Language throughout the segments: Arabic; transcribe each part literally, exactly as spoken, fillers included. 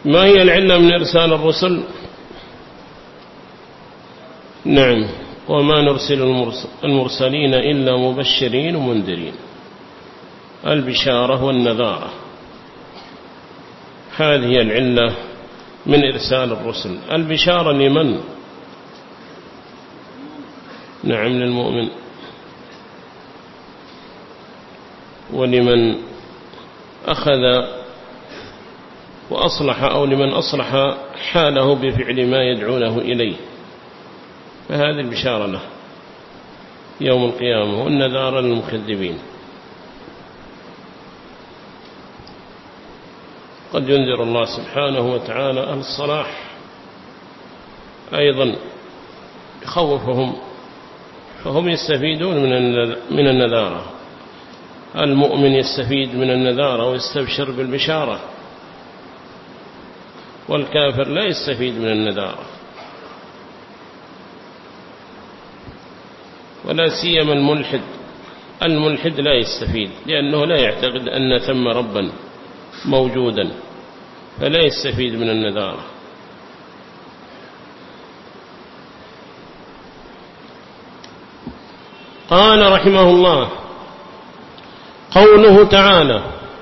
ما هي العلة من إرسال الرسل؟ نعم، وما نرسل المرسلين إلا مبشرين ومنذرين، البشارة والنذارة، هذه العلة من إرسال الرسل. البشارة لمن؟ نعم للمؤمن، ولمن أخذ وأصلح أو لمن أصلح حاله بفعل ما يدعونه إليه، فهذه البشارة له يوم القيامة، والنذار للمكذبين. قد ينذر الله سبحانه وتعالى أهل الصلاح أيضا يخوفهم، فهم يستفيدون من النذارة. المؤمن يستفيد من النذارة ويستبشر بالبشارة، والكافر لا يستفيد من النذارة، ولا سيما الملحد. الملحد لا يستفيد لأنه لا يعتقد أن ثم ربا موجودا، فلا يستفيد من النذارة. قال رحمه الله: قوله تعالى: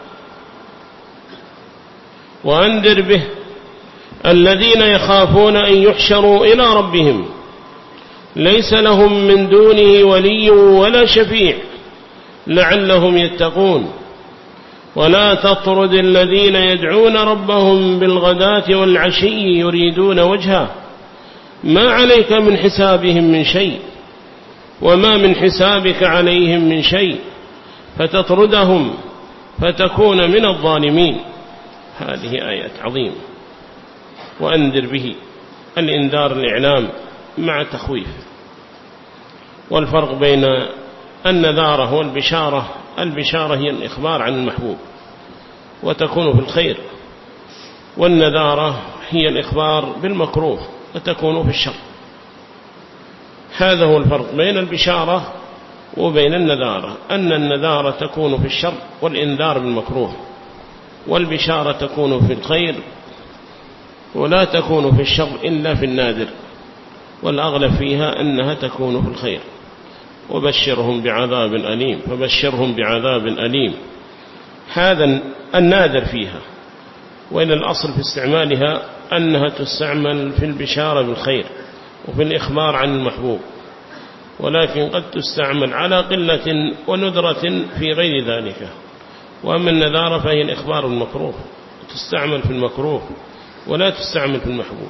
وأنذر به الذين يخافون أن يحشروا إلى ربهم ليس لهم من دونه ولي ولا شفيع لعلهم يتقون، ولا تطرد الذين يدعون ربهم بالغداة والعشي يريدون وجهه ما عليك من حسابهم من شيء وما من حسابك عليهم من شيء فتطردهم فتكون من الظالمين. هذه آيات عظيمة. وأنذر به الإنذار الإعلام مع تخويف. والفرق بين النذارة والبشارة: البشارة هي الإخبار عن المحبوب وتكون في الخير، والنذارة هي الإخبار بالمكروه وتكون في الشر. هذا هو الفرق بين البشارة وبين النذارة، أن النذارة تكون في الشر والإنذار بالمكروه، والبشارة تكون في الخير ولا تكون في الشر إلا في النادر، والأغلب فيها أنها تكون في الخير. وبشرهم بعذاب أليم، فبشرهم بعذاب أليم، هذا النادر فيها. وإن الأصل في استعمالها أنها تستعمل في البشارة بالخير وفي الإخبار عن المحبوب، ولكن قد تستعمل على قلة وندرة في غير ذلك. وأما النذارة فهي الإخبار المكروه، تستعمل في المكروه ولا تستعمل في المحبوب.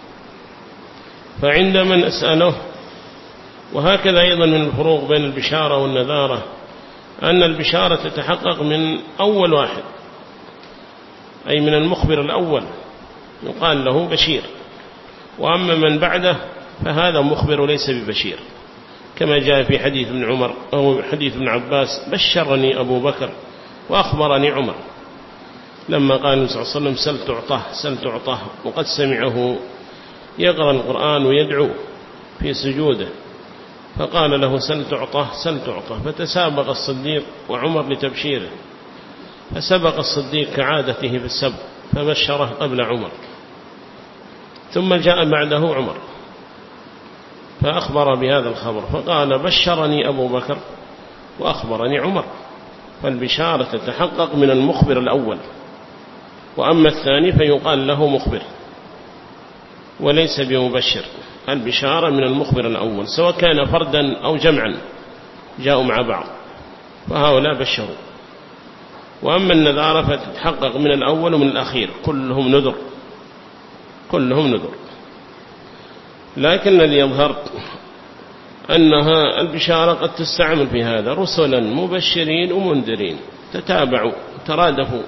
فعندما نسأله، وهكذا أيضا من الفروق بين البشارة والنذارة أن البشارة تتحقق من أول واحد، أي من المخبر الأول يقال له بشير، وأما من بعده فهذا مخبر ليس ببشير، كما جاء في حديث ابن عمر أو حديث ابن عباس: بشرني أبو بكر وأخبرني عمر، لما قال النبي صلى الله عليه وسلم: سل تعطه سل تعطه، وقد سمعه يقرأ القرآن ويدعو في سجوده، فقال له: سل تعطه سل تعطه، فتسابق الصديق وعمر لتبشيره، فسبق الصديق كعادته في السبق فبشره قبل عمر، ثم جاء بعده عمر فأخبر بهذا الخبر، فقال: بشرني أبو بكر وأخبرني عمر. فالبشارة تتحقق من المخبر الأول، وأما الثاني فيقال له مخبر وليس بمبشر. البشارة من المخبر الأول، سواء كان فردا أو جمعا جاءوا مع بعض، فهؤلاء بشروا. وأما النذارة فتتحقق من الأول ومن الأخير، كلهم نذر كلهم نذر. لكن الذي يظهر أنها البشارة قد تستعمل في هذا: رسلا مبشرين ومنذرين، تتابعوا ترادفوا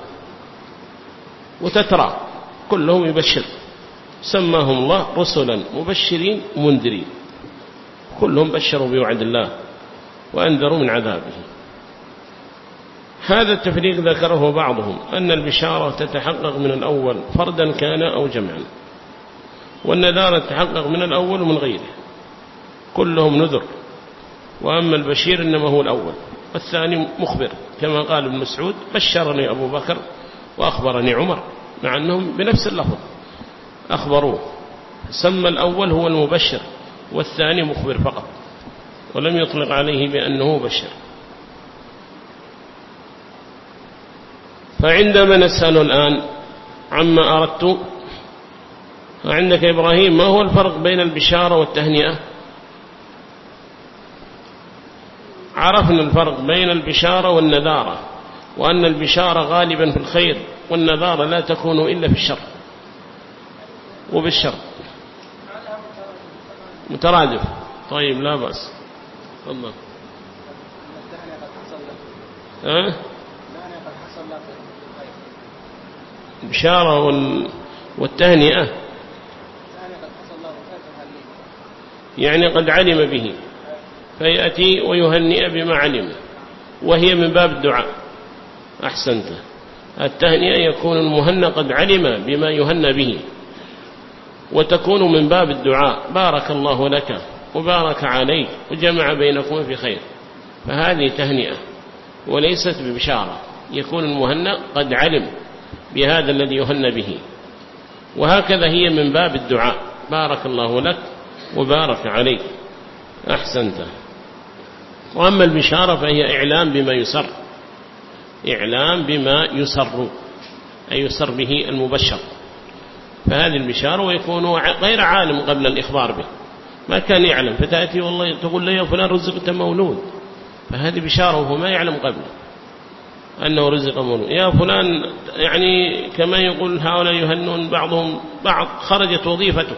وتترى، كلهم يبشر، سماهم الله رسلا مبشرين ومنذرين، كلهم بشروا بوعد الله وأنذروا من عذابه. هذا التفريق ذكره بعضهم، أن البشارة تتحقق من الأول فردا كان أو جمعا، والنذارة تتحقق من الأول ومن غيره، كلهم نذر. وأما البشير إنما هو الأول، والثاني مخبر، كما قال ابن مسعود: بشرني أبو بكر وأخبرني عمر. مع أنهم بنفس اللفظ أخبروه، سمى الأول هو المبشر والثاني مخبر فقط، ولم يطلق عليه بأنه بشر. فعندما نسأل الآن عما أردت، عندك إبراهيم ما هو الفرق بين البشارة والتهنئة؟ عرفنا الفرق بين البشارة والنذارة، وأن البشارة غالبا في الخير والنذارة لا تكون إلا في الشر وبالشر مترادف. طيب لا بأس، تفضل. أه؟ البشارة والتهنئة يعني قد علم به فيأتي ويهنئ بما علم، وهي من باب الدعاء. أحسنت. التهنئة يكون المهنى قد علم بما يهنى به، وتكون من باب الدعاء، بارك الله لك وبارك عليك وجمع بينكم في خير، فهذه تهنئة وليست ببشارة. يكون المهنى قد علم بهذا الذي يهنى به، وهكذا هي من باب الدعاء، بارك الله لك وبارك عليك. أحسنت. وأما البشارة فهي إعلام بما يسر، إعلام بما يسر أي يسر به المبشر، فهذه البشارة. ويكون غير عالم قبل الإخبار به، ما كان يعلم، فتأتي والله تقول لي يا فلان رزقت مولود، فهذه بشارة وهو ما يعلم قبل أنه رزق مولود. يا فلان يعني كما يقول هؤلاء يهنون بعضهم بعض، خرجت وظيفتك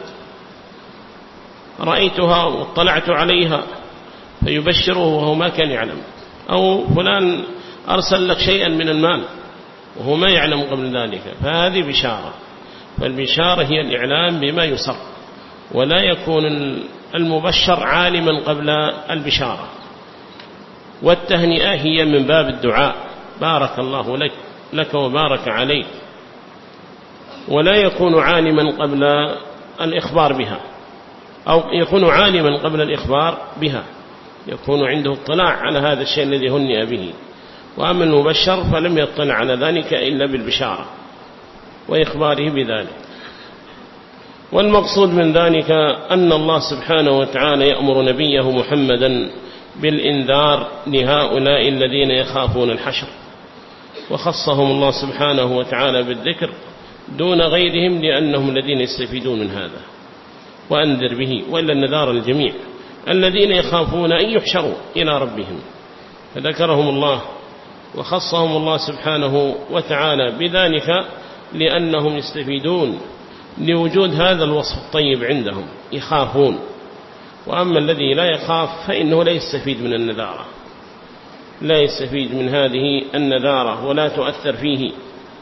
رأيتها واطلعت عليها، فيبشره وهو ما كان يعلم. أو فلان أرسل لك شيئا من المال وهو ما يعلم قبل ذلك، فهذه بشارة. فالبشارة هي الإعلام بما يسر، ولا يكون المبشر عالما قبل البشارة. والتهنئة هي من باب الدعاء، بارك الله لك لك وبارك عليك، ولا يكون عالما قبل الإخبار بها، أو يكون عالما قبل الإخبار بها، يكون عنده اطلاع على هذا الشيء الذي هنئ به. وأما المبشر فلم يطلع على ذلك إلا بالبشارة وإخباره بذلك. والمقصود من ذلك أن الله سبحانه وتعالى يأمر نبيه محمدا بالإنذار لهؤلاء الذين يخافون الحشر، وخصهم الله سبحانه وتعالى بالذكر دون غيرهم لأنهم الذين يستفيدون من هذا. وأنذر به، وإلا النذار الجميع الذين يخافون أن يحشروا إلى ربهم، فذكرهم الله وخصهم الله سبحانه وتعالى بذلك لأنهم يستفيدون لوجود هذا الوصف الطيب عندهم، يخافون. وأما الذي لا يخاف فإنه لا يستفيد من النذارة، لا يستفيد من هذه النذارة ولا تؤثر فيه.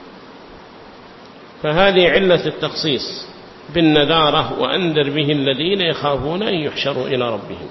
فهذه علة التخصيص بالنذارة، وأنذر به الذين يخافون أن يحشروا إلى ربهم.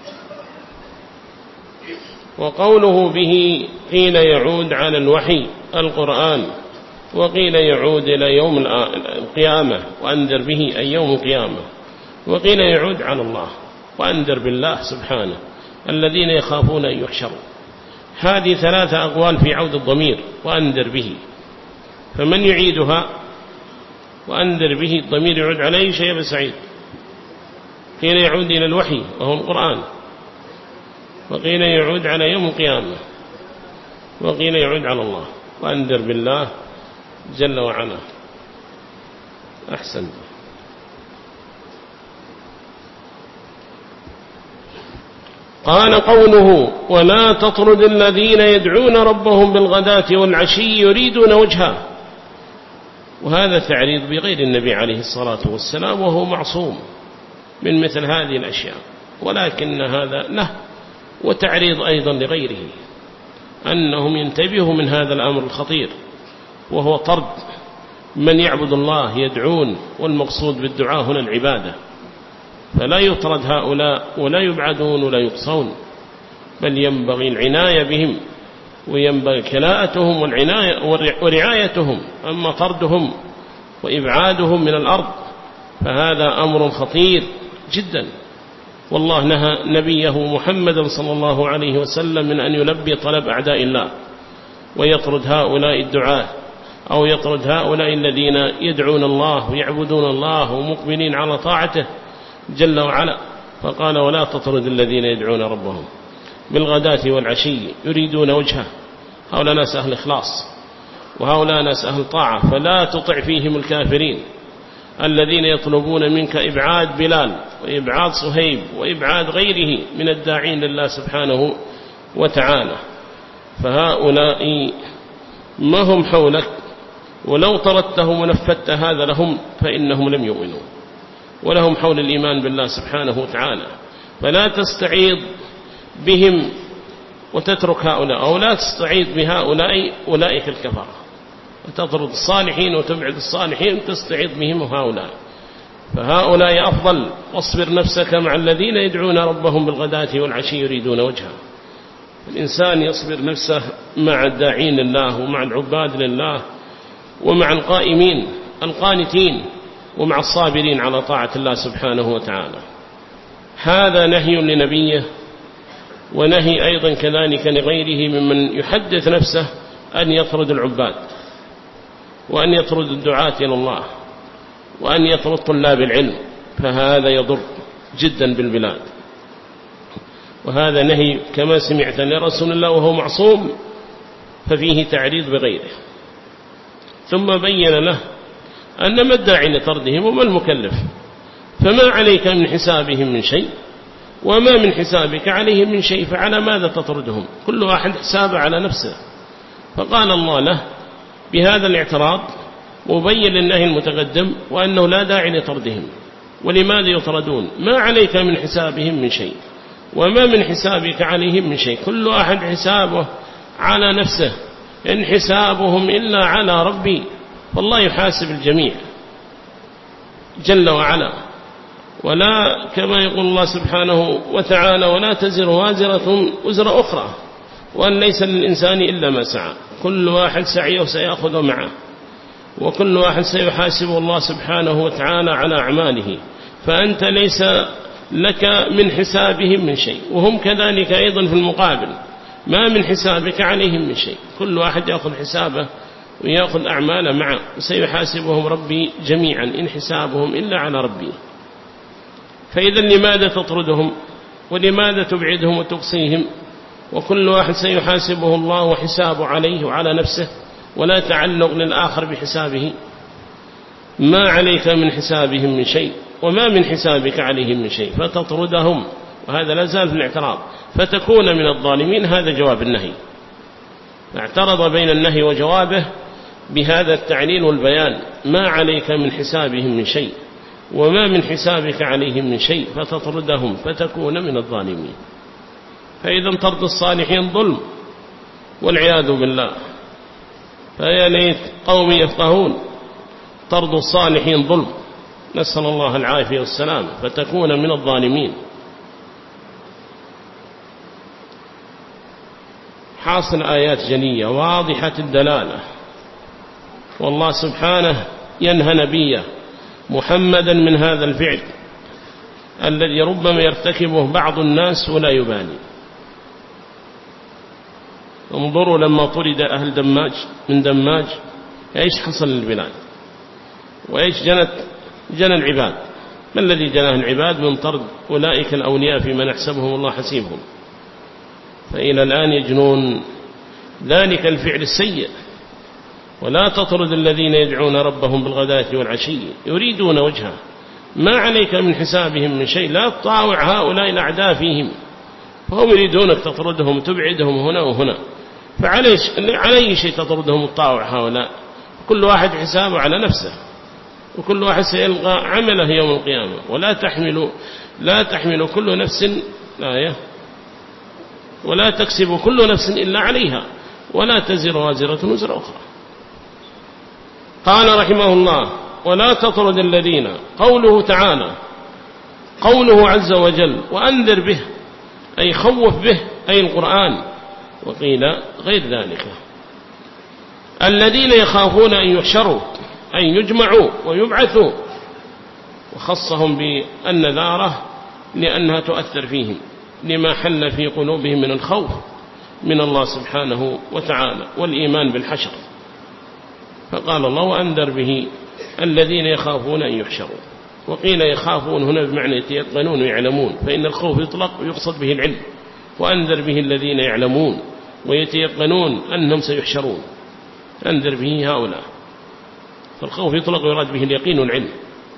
وقوله به قيل يعود على الوحي القرآن، وقيل يعود إلى يوم القيامة، وأنذر به أي يوم القيامة، وقيل يعود على الله، وأنذر بالله سبحانه الذين يخافون أن يحشروا. هذه ثلاثة أقوال في عود الضمير وأنذر به، فمن يعيدها؟ وأنذر به الضمير يعود عليه شيء بسعيد. قيل يعود إلى الوحي وهو القرآن، وقيل يعود على يوم القيامة، وقيل يعود على الله، وأنذر بالله جل وعلا. أحسن. قال قوله ولا تطرد الذين يدعون ربهم بالغداة والعشي يريدون وجهه، وهذا تعريض بغير النبي عليه الصلاة والسلام، وهو معصوم من مثل هذه الأشياء، ولكن هذا له وتعريض أيضا لغيره أنهم ينتبهوا من هذا الأمر الخطير، وهو طرد من يعبد الله يدعون، والمقصود بالدعاء هنا العبادة، فلا يطرد هؤلاء ولا يبعدون ولا يقصون، بل ينبغي العناية بهم وينبغي كلاءتهم والعناية ورعايتهم. أما طردهم وإبعادهم من الأرض فهذا أمر خطير جدا، والله نهى نبيه محمد صلى الله عليه وسلم من أن يلبي طلب أعداء الله ويطرد هؤلاء الدعاة أو يطرد هؤلاء الذين يدعون الله ويعبدون الله ومقبلين على طاعته جل وعلا. فقال ولا تطرد الذين يدعون ربهم بالغداة والعشي يريدون وجهه. هؤلاء ناس أهل إخلاص وهؤلاء ناس أهل طاعة، فلا تطع فيهم الكافرين الذين يطلبون منك إبعاد بلال وإبعاد صهيب وإبعاد غيره من الداعين لله سبحانه وتعالى. فهؤلاء ما هم حولك، ولو طردتهم ونفذت هذا لهم فإنهم لم يؤمنوا ولهم حول الإيمان بالله سبحانه وتعالى. فلا تستعيض بهم وتترك هؤلاء، أو لا تستعيض بهؤلاء أولئك الكفرة، وتطرد الصالحين وتبعد الصالحين وتستعيض بهم هؤلاء. فهؤلاء أفضل. واصبر نفسك مع الذين يدعون ربهم بالغداة والعشي يريدون وجهه. الإنسان يصبر نفسه مع الداعين لله ومع العباد لله ومع القائمين القانتين ومع الصابرين على طاعة الله سبحانه وتعالى. هذا نهي لنبيه، ونهي أيضا كذلك لغيره ممن يحدث نفسه أن يطرد العباد وأن يطرد الدعاة إلى الله وأن يطرد طلاب العلم، فهذا يضر جدا بالبلاد. وهذا نهي كما سمعت لرسول الله وهو معصوم، ففيه تعريض بغيره. ثم بين له أن ما الداعي لطردهم وما المكلف، فما عليك من حسابهم من شيء وما من حسابك عليهم من شيء، فعلى ماذا تطردهم؟ كل واحد حسابه على نفسه. فقال الله له بهذا الاعتراض مبين للنهي المتقدم وأنه لا داعي لطردهم. ولماذا يطردون؟ ما عليك من حسابهم من شيء وما من حسابك عليهم من شيء، كل واحد حسابه على نفسه، إن حسابهم إلا على ربي، فالله يحاسب الجميع جل وعلا. ولا كما يقول الله سبحانه وتعالى ولا تزر وازرة وزر أخرى، وأن ليس للإنسان إلا ما سعى، كل واحد سعيه سيأخذ معه، وكل واحد سيحاسب الله سبحانه وتعالى على أعماله. فأنت ليس لك من حسابهم من شيء، وهم كذلك أيضا في المقابل ما من حسابك عليهم من شيء، كل واحد يأخذ حسابه ويأخذ أعماله معه، وسيحاسبهم ربي جميعا إن حسابهم إلا على ربي. فإذا لماذا تطردهم ولماذا تبعدهم وتقصيهم؟ وكل واحد سيحاسبه الله وحسابه عليه وعلى نفسه، ولا تعلق للآخر بحسابه. ما عليك من حسابهم من شيء وما من حسابك عليهم من شيء، فتطردهم، وهذا لا زال في الاعتراض، فتكون من الظالمين. هذا جواب النهي، اعترض بين النهي وجوابه بهذا التعليل والبيان. ما عليك من حسابهم من شيء وما من حسابك عليهم من شيء، فتطردهم فتكون من الظالمين. فإذا طرد الصالحين ظلم والعياذ بالله. فيا ليت قوم يفقهون، طرد الصالحين ظلم، نسأل الله العافية والسلام، فتكون من الظالمين. حاصل آيات جلية واضحة الدلالة، والله سبحانه ينهى نبيه محمدا من هذا الفعل الذي ربما يرتكبه بعض الناس ولا يبالي. انظروا لما طرد أهل دماج من دماج ايش حصل للبلاد، وايش جنت جنى العباد. ما الذي جناه العباد من طرد أولئك الأولياء فيما نحسبهم الله حسيبهم؟ فإلى الآن يجنون ذلك الفعل السيء. ولا تطرد الذين يدعون ربهم بالغداة والعشي يريدون وجهه، ما عليك من حسابهم من شيء، لا تطاوع هؤلاء الأعداء فيهم، فهم يريدونك تطردهم تبعدهم هنا وهنا. فعليش علي شيء تطردهم وتطاوع هؤلاء؟ كل واحد حسابه على نفسه، وكل واحد سيلقى عمله يوم القيامة. ولا تحمل لا تحمل كل نفس آية ولا تكسب كل نفس إلا عليها ولا تزر وازرة وزر أخرى. قال رحمه الله ولا تطرد الذين، قوله تعالى قوله عز وجل وأنذر به أي خوف به أي القرآن، وقيل غير ذلك، الذين يخافون أن يحشروا أن يجمعوا ويبعثوا، وخصهم بالنذارة لأنها تؤثر فيهم لما حل في قلوبهم من الخوف من الله سبحانه وتعالى والإيمان بالحشر. فقال الله وأنذر به الذين يخافون أن يحشروا. وقيل يخافون هنا بمعنى يتيقنون ويعلمون، فإن الخوف يطلق ويقصد به العلم، وأنذر به الذين يعلمون ويتيقنون أنهم سيحشرون، أنذر به هؤلاء. فالخوف يطلق ويراد به اليقين والعلم.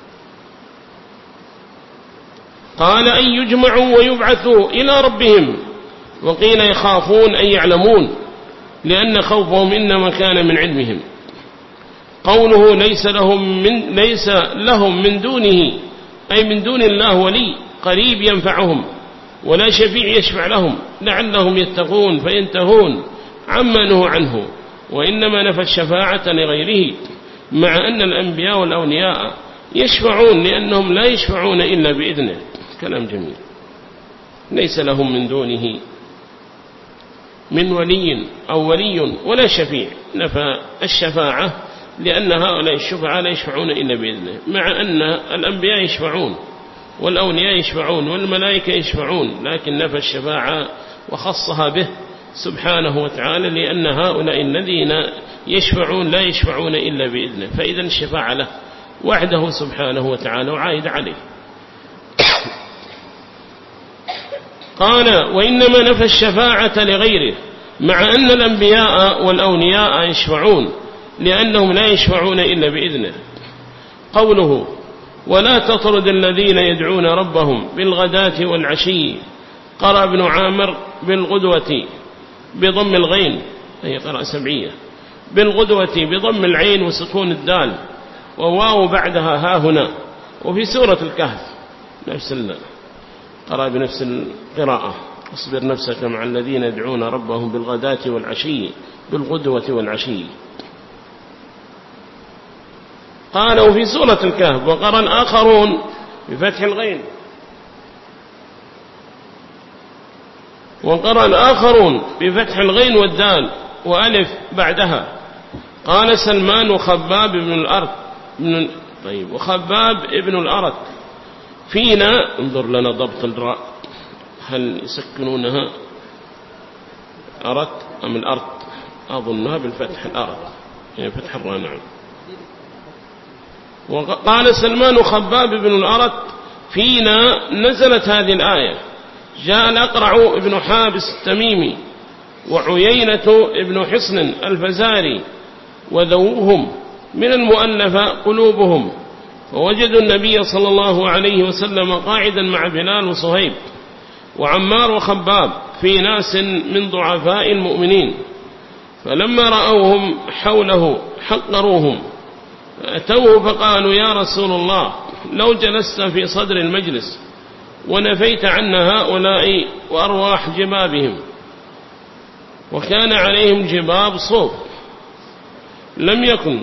قال أن يجمعوا ويبعثوا إلى ربهم. وقيل يخافون أن يعلمون، لأن خوفهم إنما كان من علمهم. قوله ليس لهم من, ليس لهم من دونه أي من دون الله ولي قريب ينفعهم، ولا شفيع يشفع لهم لعلهم يتقون فينتهون عما نهوا عنه. وإنما نفى الشفاعة لغيره، مع أن الأنبياء والأولياء يشفعون لأنهم لا يشفعون إلا بإذنه. كلام جميل. ليس لهم من دونه من ولي أو ولي ولا شفيع، نفى الشفاعة لأن هؤلاء الشفعاء لا يشفعون إلا بإذنه، مع أن الأنبياء يشفعون والأولياء يشفعون والملائكة يشفعون، لكن نفى الشفاعة وخصها به سبحانه وتعالى، لأن هؤلاء الذين يشفعون لا يشفعون إلا بإذنه، فإذا الشفاعة له وحده سبحانه وتعالى وعائد عليه. قال وإنما نفى الشفاعة لغيره، مع أن الأنبياء والأولياء يشفعون لأنهم لا يشفعون إلا بإذنه. قوله ولا تطرد الذين يدعون ربهم بالغداة والعشي، قرأ ابن عامر بالغدوة بضم الغين، هي قراءة سبعية، بالغدوة بضم العين وسكون الدال وواو بعدها ها هنا. وفي سورة الكهف نفس الله قرأ بنفس القراءة اصبر نفسك مع الذين يدعون ربهم بالغداة والعشي بالغدوة والعشي. قالوا في سورة الكهف وقرأ الآخرون بفتح الغين، وقرأ الآخرون بفتح الغين والدال وألف بعدها. قال سلمان وخباب بن الأرت من طيب وخباب ابن الأرت فينا، انظر لنا ضبط الراء، هل يسكنونها أرت أم الأرت؟ أظنها بالفتح الأرت، يعني فتح الراء. نعم. وقال سلمان وخباب بن الأرت فينا نزلت هذه الآية. جاء الأقرع ابن حابس التميمي وعيينة ابن حصن الفزاري وذووهم من المؤلفة قلوبهم، فوجدوا النبي صلى الله عليه وسلم قاعدا مع بلال وصهيب وعمار وخباب في ناس من ضعفاء المؤمنين، فلما رأوهم حوله حقروهم، فأتوه فقالوا يا رسول الله لو جلست في صدر المجلس ونفيت عنا هؤلاء وأرواح جبابهم. وكان عليهم جباب صوف لم يكن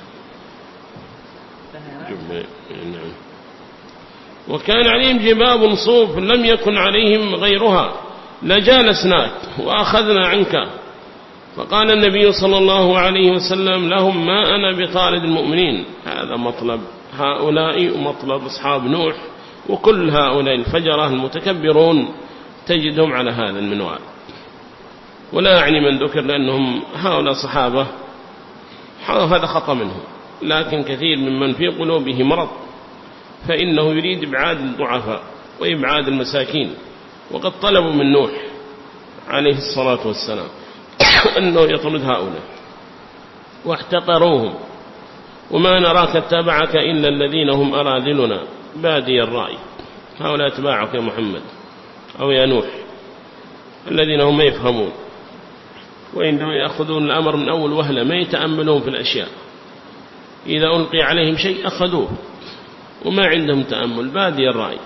وكان عليهم جباب صوف لم يكن عليهم غيرها لجالسناك وأخذنا عنك. فقال النبي صلى الله عليه وسلم لهم ما أنا بطارد المؤمنين. هذا مطلب هؤلاء ومطلب أصحاب نوح، وكل هؤلاء الفجرة المتكبرون تجدهم على هذا المنوال. ولا أعني من ذكر لأنهم هؤلاء صحابة، هذا خطأ منهم، لكن كثير ممن في قلوبه مرض فإنه يريد إبعاد الضعفاء وإبعاد المساكين. وقد طلبوا من نوح عليه الصلاة والسلام أنه يطرد هؤلاء واحتقروهم، وما نراك اتبعك إلا الذين هم أراذلنا بادي الرأي. هؤلاء اتباعك يا محمد أو يا نوح الذين هم ما يفهمون، وإنما يأخذون الأمر من أول وهلة، ما يتأملون في الأشياء، إذا ألقي عليهم شيء أخذوه وما عندهم تأمل، بادي الرأي.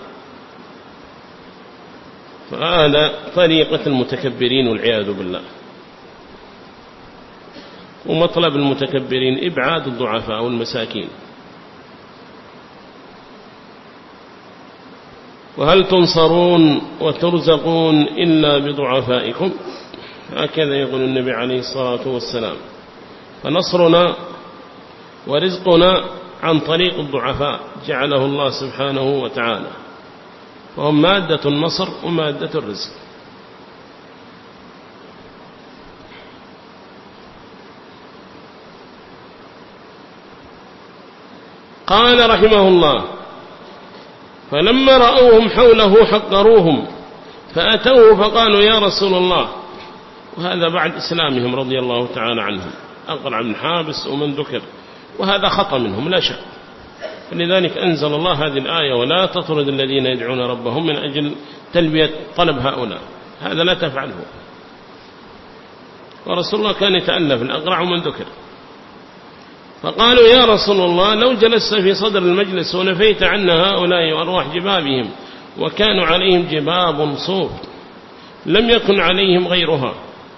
فهذا طريقة المتكبرين والعياذ بالله. ومطلب المتكبرين إبعاد الضعفاء والمساكين. وهل تنصرون وترزقون إلا بضعفائكم؟ هكذا يقول النبي عليه الصلاة والسلام. فنصرنا ورزقنا عن طريق الضعفاء جعله الله سبحانه وتعالى، وهم مادة النصر ومادة الرزق. قال رحمه الله: فلما رأوهم حوله حقروهم فأتوه فقالوا: يا رسول الله. وهذا بعد إسلامهم رضي الله تعالى عنهم، أقرع بن حابس ومن ذكر، وهذا خطأ منهم لا شك. فلذلك أنزل الله هذه الآية: ولا تطرد الذين يدعون ربهم، من أجل تلبية طلب هؤلاء، هذا لا تفعله. ورسول الله كان يتألف الأقرع ومن ذكر. فقالوا: يا رسول الله، لو جلست في صدر المجلس ونفيت عنا هؤلاء وأرواح جبابهم، وكانوا عليهم جباب صوف لم يكن عليهم غيرها،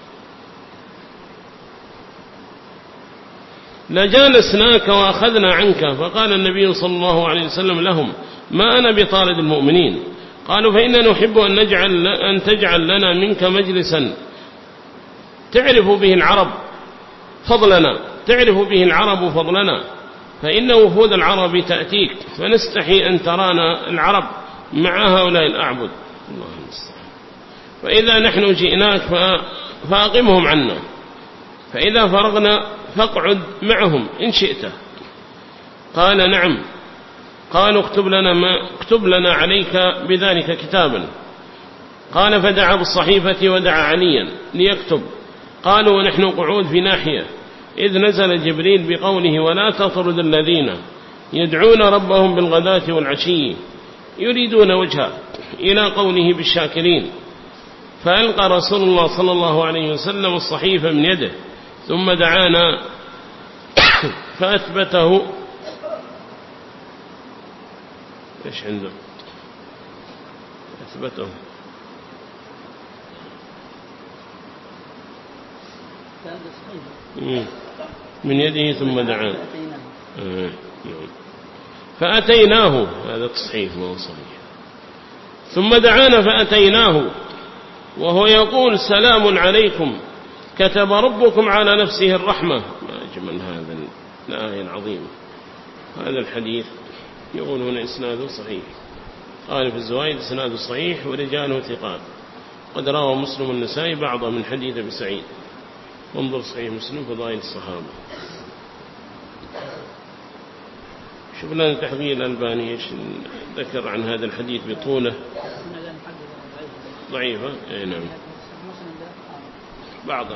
لجالسناك وأخذنا عنك. فقال النبي صلى الله عليه وسلم لهم: ما أنا بطارد المؤمنين. قالوا: فإننا نحب أن, نجعل أن تجعل لنا منك مجلسا تعرف به العرب فضلنا تعرف به العرب فضلنا، فإن وفود العرب تأتيك، فنستحي أن ترانا العرب مع هؤلاء الأعبد. الله المستعان. فإذا نحن جئناك فأقمهم عنا، فإذا فرغنا فاقعد معهم إن شئت. قال: نعم. قالوا: اكتب لنا, ما اكتب لنا عليك بذلك كتابا. قال: فدعا بالصحيفة ودعا عليا ليكتب. قالوا: ونحن قعود في ناحية، إذ نزل جبريل بقوله: ولا تطرد الذين يدعون ربهم بالغداة والعشي يريدون وجهه، إلى قوله: بالشاكرين. فألقى رسول الله صلى الله عليه وسلم الصحيفة من يده، ثم دعانا فأثبته. إيش عنده؟ أثبته من يده ثم دعانا. فأتيناه، هذا تصحيف ما هو صحيح. ثم دعانا فأتيناه وهو يقول: سلام عليكم، كتب ربكم على نفسه الرحمة. ما أجمل هذا الآية العظيمة. هذا الحديث يقول هنا إسناده صحيح. قال في الزوائد: إسناده صحيح ورجاله ثقات. قد روى مسلم النسائي بعضه من حديث أبي سعيد. انظر صحيح مسلم فضائل الصحابة. شوف لنا تحقيق الألباني إيش ذكر عن هذا الحديث بطوله. ضعيفة. أي نعم، بعضها.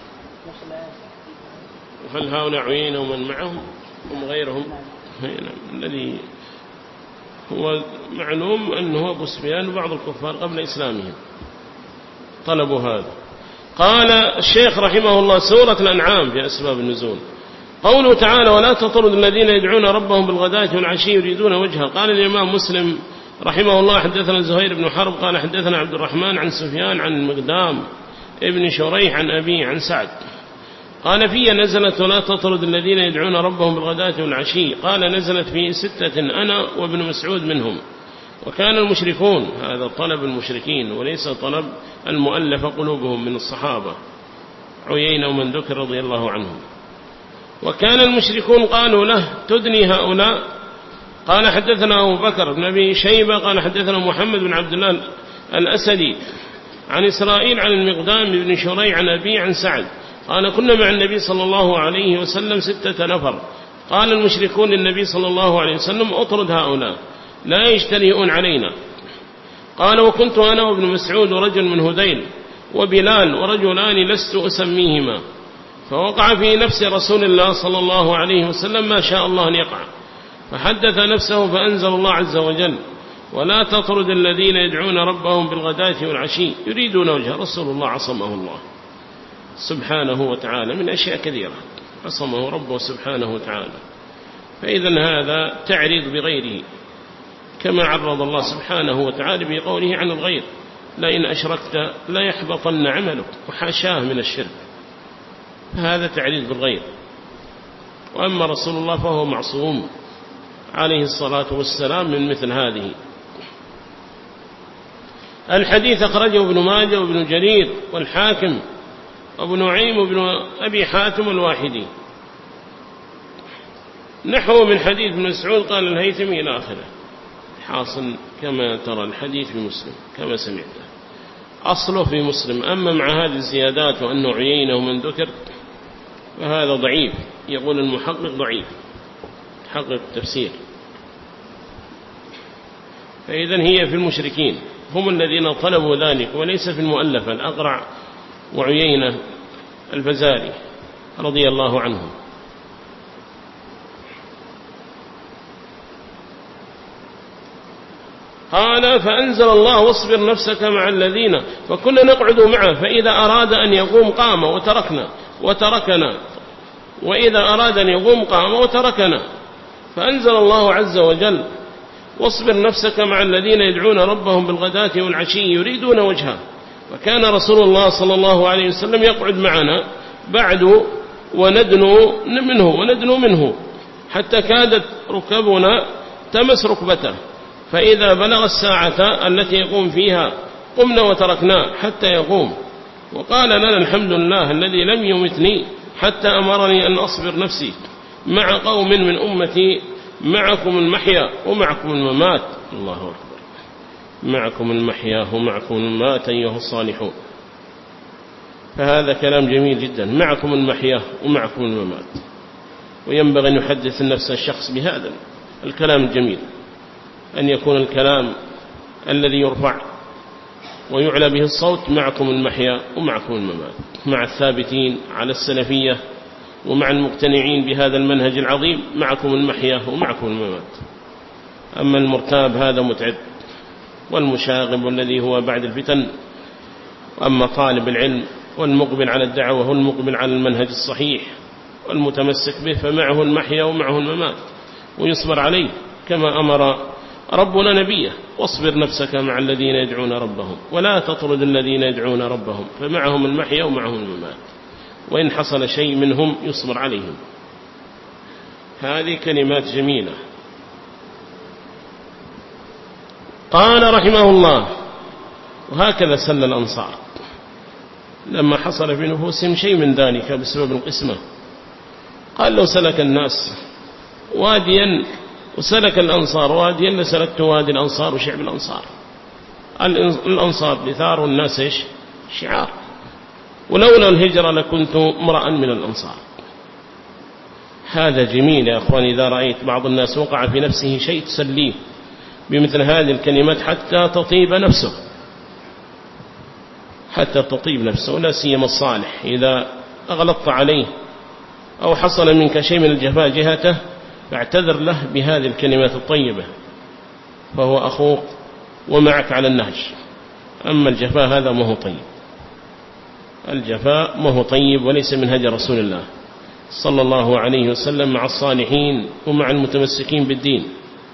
وهل هؤلاء عيينة ومن معهم هم غيرهم؟ أي نعم. الذي هو معلوم أنه أبو سفيان وبعض الكفار قبل إسلامهم طلبوا هذا. قال الشيخ رحمه الله: سورة الأنعام في أسباب النزول. قوله تعالى: ولا تطرد الذين يدعون ربهم بالغداة والعشي يريدون وجهه. قال الإمام مسلم رحمه الله: حدثنا زهير بن حرب قال حدثنا عبد الرحمن عن سفيان عن المقدام ابن شريح عن أبي عن سعد قال: في نزلت: ولا تطرد الذين يدعون ربهم بالغداة والعشي. قال: نزلت في ستة أنا وابن مسعود منهم. وكان المشركون، هذا طلب المشركين وليس طلب المؤلف قلوبهم من الصحابة عيينة ومن ذكر رضي الله عنهم. وكان المشركون قالوا له: تدني هؤلاء. قال: حدثنا أبو بكر بن أبي شيبة قال حدثنا محمد بن عبد الله الأسدي عن إسرائيل عن المقدام بن شريح عن أبي عن سعد قال: كنا مع النبي صلى الله عليه وسلم ستة نفر. قال المشركون للنبي صلى الله عليه وسلم: أطرد هؤلاء لا يجترئون علينا. قال: وكنت أنا وابن مسعود ورجل من هذيل وبلال ورجلان لست أسميهما. فوقع في نفس رسول الله صلى الله عليه وسلم ما شاء الله أن يقع، فحدث نفسه فأنزل الله عز وجل: ولا تطرد الذين يدعون ربهم بالغداة والعشي يريدون وجه. رسول الله عصمه الله سبحانه وتعالى من أشياء كثيرة، عصمه ربه سبحانه وتعالى. فإذا هذا تعريض بغيره، كما عرض الله سبحانه وتعالى بقوله عن الغير: لئن أشركت لا يحبطن عملك، وحاشاه من الشرك. هذا تعريض بالغير. وأما رسول الله فهو معصوم عليه الصلاة والسلام من مثل هذه. الحديث أخرجه ابن ماجه وابن جرير والحاكم وابن نعيم وابن أبي حاتم الواحدي، نحو من حديث ابن مسعود قال الهيثمي إلى آخره. حاصل كما ترى الحديث في مسلم كما سمعته، أصله في مسلم. أما مع هذه الزيادات وأنه عيينة ومن ذكر فهذا ضعيف، يقول المحقق ضعيف، حقق التفسير. فإذن هي في المشركين، هم الذين طلبوا ذلك، وليس في المؤلفة الأقرع وعيينة الفزاري رضي الله عنهم. قال فأنزل الله واصبر نفسك مع الذين، فكنا نقعد معه، فإذا أراد أن يقوم قام وتركنا وتركنا، وإذا أراد أن يقوم قام وتركنا. فأنزل الله عز وجل واصبر نفسك مع الذين يدعون ربهم بالغداة والعشي يريدون وجهه. وكان رسول الله صلى الله عليه وسلم يقعد معنا بعد وندنو منه وندنو منه حتى كادت ركبنا تمس ركبته، فإذا بلغ الساعة التي يقوم فيها قمنا وتركناه حتى يقوم. وقال لنا الحمد لله الذي لم يمتني حتى أمرني أن أصبر نفسي مع قوم من أمتي معكم المحيا ومعكم الممات. الله أكبر، معكم المحيا ومعكم الممات أيها الصالحون. فهذا كلام جميل جدا، معكم المحيا ومعكم الممات، وينبغي أن يحدث النفس الشخص بهذا الكلام الجميل، أن يكون الكلام الذي يرفع ويعلى به الصوت معكم المحيا ومعكم الممات، مع الثابتين على السلفية ومع المقتنعين بهذا المنهج العظيم معكم المحيا ومعكم الممات. أما المرتاب هذا متعب، والمشاغب والذي هو بعد الفتن، أما طالب العلم والمقبل على الدعوة والمقبل على المنهج الصحيح والمتمسك به فمعه المحيا ومعه الممات، ويصبر عليه كما أمر ربنا نبيه واصبر نفسك مع الذين يدعون ربهم ولا تطرد الذين يدعون ربهم، فمعهم المحيا ومعهم الممات، وإن حصل شيء منهم يصبر عليهم. هذه كلمات جميلة. قال رحمه الله وهكذا سل الأنصار لما حصل في نفوسهم شيء من ذلك بسبب القسمة. قال لو سلك الناس واديا وسلك الأنصار واديا لسلكت وادي الأنصار وشعب الأنصار. الأنصار لثار والناس إيش شعار، ولولا الهجرة لكنت امرأ من الأنصار. هذا جميل يا أخواني، إذا رأيت بعض الناس وقع في نفسه شيء تسليه بمثل هذه الكلمات حتى تطيب نفسه، حتى تطيب نفسه، ولا سيما الصالح إذا أغلطت عليه أو حصل منك شيء من الجفاء جهته فاعتذر له بهذه الكلمات الطيبة، فهو أخوك ومعك على النهج. أما الجفاء هذا ما هو طيب، الجفاء ما هو طيب وليس من هدي رسول الله صلى الله عليه وسلم مع الصالحين ومع المتمسكين بالدين.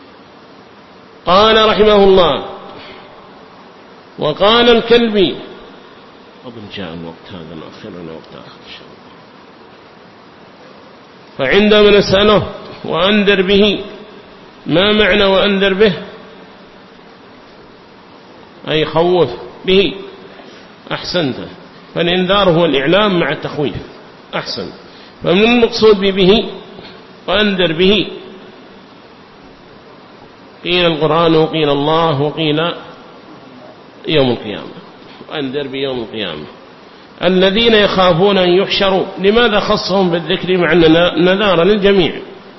قال رحمه الله وقال الكلبي، أظن جاء الوقت هذا نأخرنا وقت آخر إن شاء الله. فعندما نسأله وأنذر به، ما معنى وأنذر به؟ أي خوف به. أحسنت، فالإنذار هو الإعلام مع التخويف. أحسن، فمن المقصود به وأنذر به قيل القرآن وقيل الله وقيل يوم القيامة. وأنذر بيوم القيامة الذين يخافون أن يحشروا. لماذا خصهم بالذكر مع النذار للجميع؟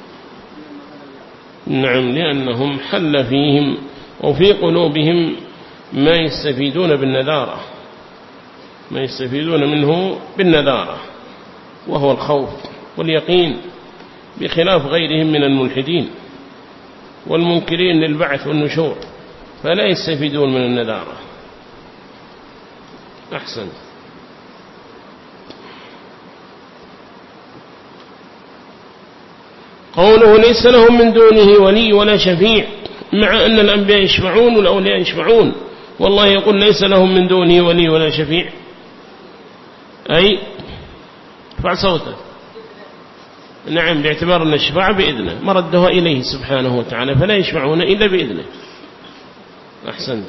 نعم، لأنهم حل فيهم وفي قلوبهم ما يستفيدون بالنذارة، ما يستفيدون منه بالنذارة، وهو الخوف واليقين، بخلاف غيرهم من الملحدين والمنكرين للبعث والنشور، فلا يستفيدون من النذارة. أحسن. قوله ليس لهم من دونه ولي ولا شفيع، مع أن الأنبياء يشفعون والأولياء يشفعون، والله يقول ليس لهم من دونه ولي ولا شفيع، أي ارفع صوته. نعم، باعتبار أن الشفاعة بإذنه مردها إليه سبحانه وتعالى، فلا يشفعون إلا بإذنه. أحسنت.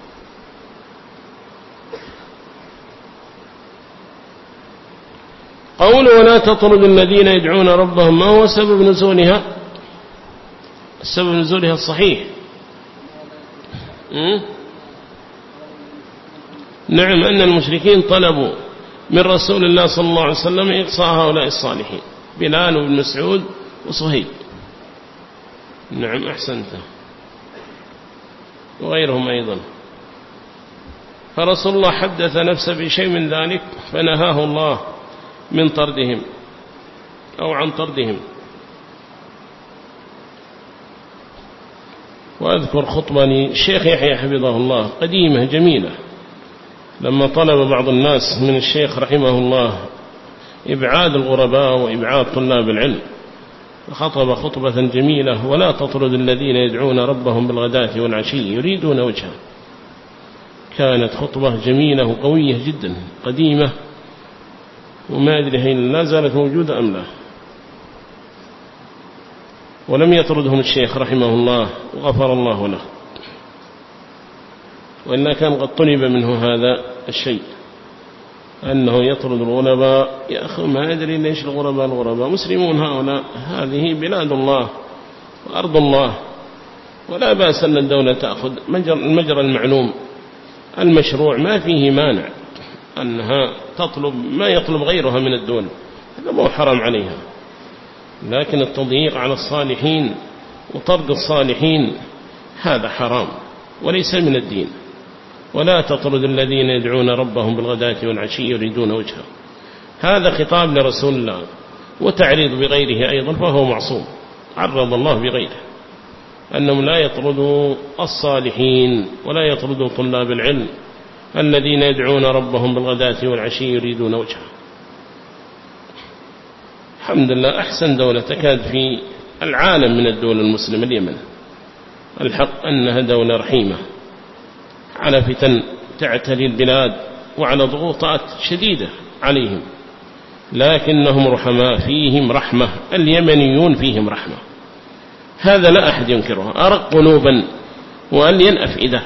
قول ولا تطرد الذين يدعون ربهم، ما هو سبب نزولها؟ السبب نزولها الصحيح م? نعم، أن المشركين طلبوا من رسول الله صلى الله عليه وسلم إقصاء هؤلاء الصالحين، بلال وابن مسعود وصهيب. نعم، أحسنت. وغيرهم أيضا. فرسول الله حدث نفسه بشيء من ذلك فنهاه الله من طردهم أو عن طردهم. وأذكر خطبة للشيخ يحيى حفظه الله قديمة جميلة، لما طلب بعض الناس من الشيخ رحمه الله إبعاد الغرباء وإبعاد طلاب العلم، فخطب خطبة جميلة: ولا تطرد الذين يدعون ربهم بالغداة والعشي يريدون وجهه. كانت خطبة جميلة وقوية جدا قديمة، وما أدري هل لا زالت موجودة أم لا. ولم يطردهم الشيخ رحمه الله وغفر الله له، وإلا كان قد طلب منه هذا الشيء، أنه يطرد الغرباء. يا أخي ما أدري ليش الغرباء الغرباء مسلمون هؤلاء، هذه بلاد الله وأرض الله، ولا بأس أن الدولة تأخذ المجرى المعلوم المشروع، ما فيه مانع أنها تطلب ما يطلب غيرها من الدول، هذا مو حرام عليها. لكن التضييق على الصالحين وطرد الصالحين هذا حرام وليس من الدين. ولا تطرد الذين يدعون ربهم بالغداة والعشي يريدون وجهه، هذا خطاب لرسول الله، وتعريض بغيره أيضا فهو معصوم، عرض الله بغيره أنهم لا يطردوا الصالحين ولا يطردوا طلاب العلم الذين يدعون ربهم بالغداة والعشي يريدون وجهه. الحمد لله أحسن دولة تكاد في العالم من الدول المسلمة اليمن، الحق أنها دولة رحيمة على فتن تعتري البلاد وعلى ضغوطات شديدة عليهم، لكنهم رحماء، فيهم رحمة، اليمنيون فيهم رحمة، هذا لا أحد ينكرها، أرق قلوبا وألين أفئدة.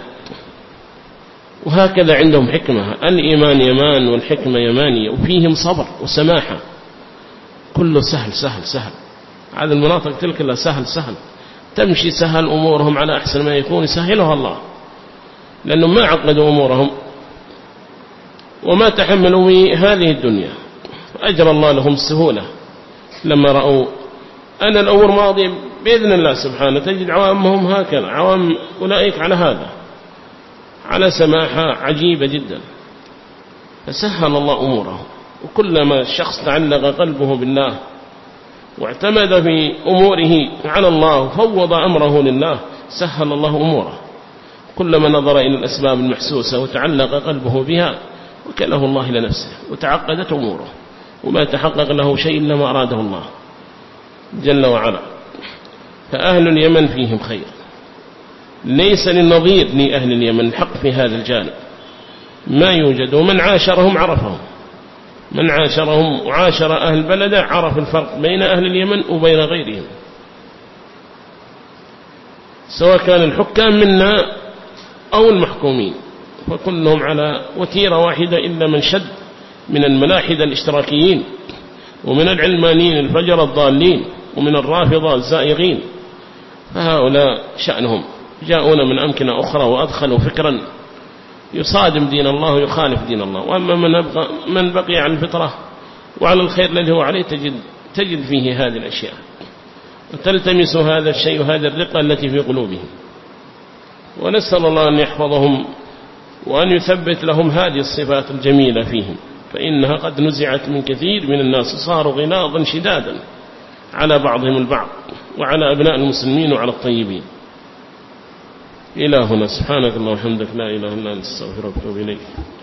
وهكذا عندهم حكمة، الإيمان يمان والحكمة يمانية، وفيهم صبر وسماحة، كله سهل سهل سهل. هذه المناطق تلك لها سهل سهل، تمشي سهل أمورهم على أحسن ما يكون، يسهلها الله، لأنهم ما عقدوا أمورهم وما تحملوا هذه الدنيا، أجر الله لهم السهولة. لما رأوا أن الأمور ماضية بإذن الله سبحانه، تجد عوامهم هكذا، عوام أولئك على هذا، على سماحة عجيبة جدا، فسهل الله أمورهم. وكلما الشخص تعلق قلبه بالله واعتمد في أموره على الله وفوض أمره لله سهل الله أموره. كلما نظر إلى الأسباب المحسوسة وتعلق قلبه بها وكله الله إلى نفسه وتعقدت أموره، وما تحقق له شيء إلا ما أراده الله جل وعلا. فأهل اليمن فيهم خير ليس للنظير لأهل اليمن الحق في هذا الجانب، ما يوجد، ومن عاشرهم عرفهم، من عاشرهم وعاشر أهل البلد عرف الفرق بين أهل اليمن وبين غيرهم، سواء كان الحكام منا أو المحكومين، فكلهم على وتيرة واحدة، إلا من شد من الملاحدة الاشتراكيين، ومن العلمانيين الفجر الضالين، ومن الرافضة الزائغين، فهؤلاء شأنهم جاءون من أمكنة أخرى وأدخلوا فكرا يصادم دين الله ويخالف دين الله. وأما من بقى, من بقي على الفطرة وعلى الخير الذي هو عليه تجد, تجد فيه هذه الأشياء، وتلتمس هذا الشيء وهذه الرقة التي في قلوبهم. ونسأل الله أن يحفظهم وأن يثبت لهم هذه الصفات الجميلة فيهم، فإنها قد نزعت من كثير من الناس، صاروا غلاظا شدادا على بعضهم البعض وعلى أبناء المسلمين وعلى الطيبين. إلهنا سبحانك اللهم وبحمدك لا إله إلا أنت، استغفرك وأتوب إليك.